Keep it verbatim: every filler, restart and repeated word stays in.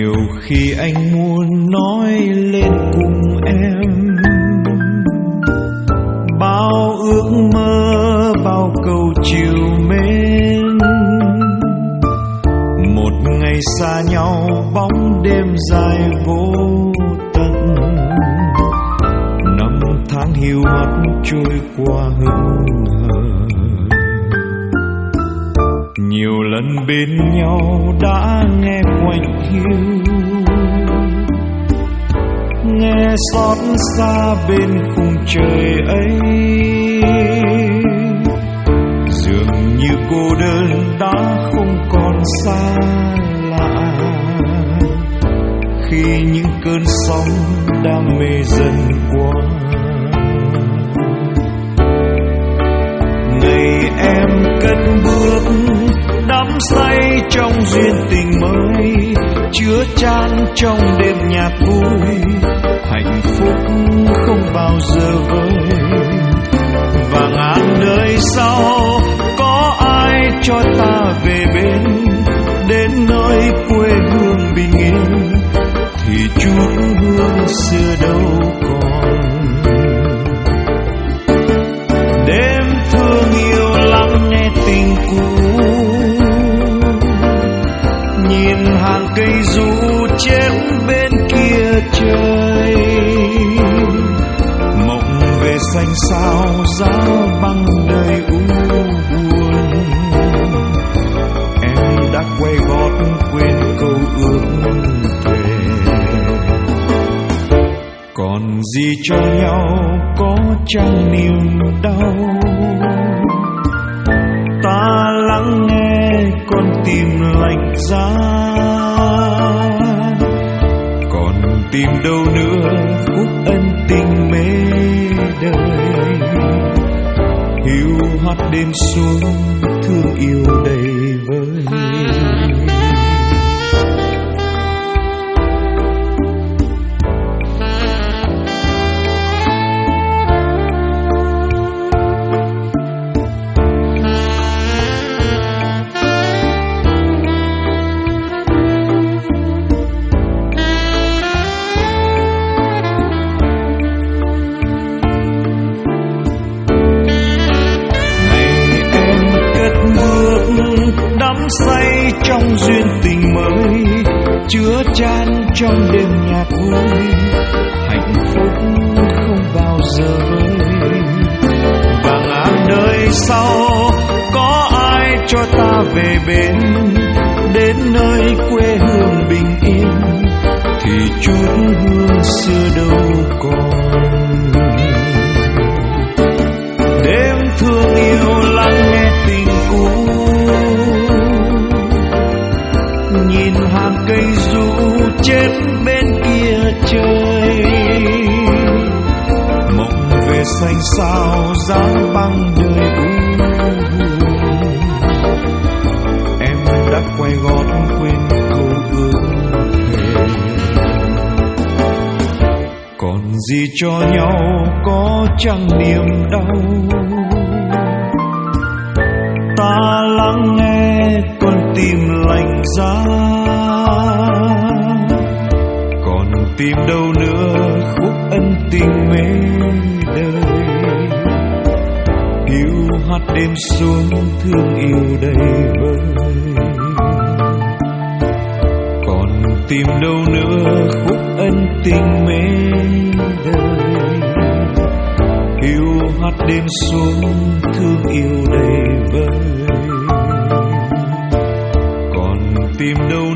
Nhiều khi anh muốn nói lên cùng em bao ước mơ, bao câu chiều mến. Một ngày xa nhau, bóng đêm dài vô tận. Năm tháng hiu hắt trôi qua hững hờ. Nhiều lần bên nhau đã nghe quạnh hiu, nghe xót xa bên khung trời ấy. Dường như cô đơn đã không còn xa lạ, khi những cơn sóng đam mê dần qua. Ngày em cất bước đắm say trong duyên tình mới, chứa chan trong đêm nhạc vui. Hạnh phúc không bao giờ vơi, và ngàn đời sau có ai cho ta về bên, đến nơi quê hương bình yên thì chút hương xưa đâu còn. Đêm thương yêu lắng nghe tình cũ, nhìn hàng cây ru chết bên kia trời. Mộng về xanh sao giá băng đời u buồn. Em đã quay gót quên câu ước thề. Còn gì cho nhau có chăng niềm đau, ta lắng nghe con tim lạnh giá. Còn tìm đâu nữa phút ân tình mê đời. Hiu hắt đêm xuống thương yêu đầy vơi. Say trong duyên tình mới, chứa chan trong đêm nhạc vui. Hạnh phúc không bao giờ vơi, và ngàn đời sau có ai cho ta về bên, đến nơi quê hương bình yên thì chút hương xưa đâu còn. Đêm thương yêu lắng nghe tình cũ, nhìn hàng cây ru chết bên kia trời. Mộng về xanh sao giá băng đời u buồn. Em đã quay gót quên câu ước thề. Còn gì cho nhau có chăng niềm đau, ta lắng nghe con tim lạnh giá. Còn tìm đâu nữa khúc ân tình mê đời. Hiu hắt đêm xuống thương yêu đầy vơi. Còn tìm đâu nữa khúc ân tình mê đời. Hiu hắt đêm xuống thương yêu đầy vơi. Còn tìm đâu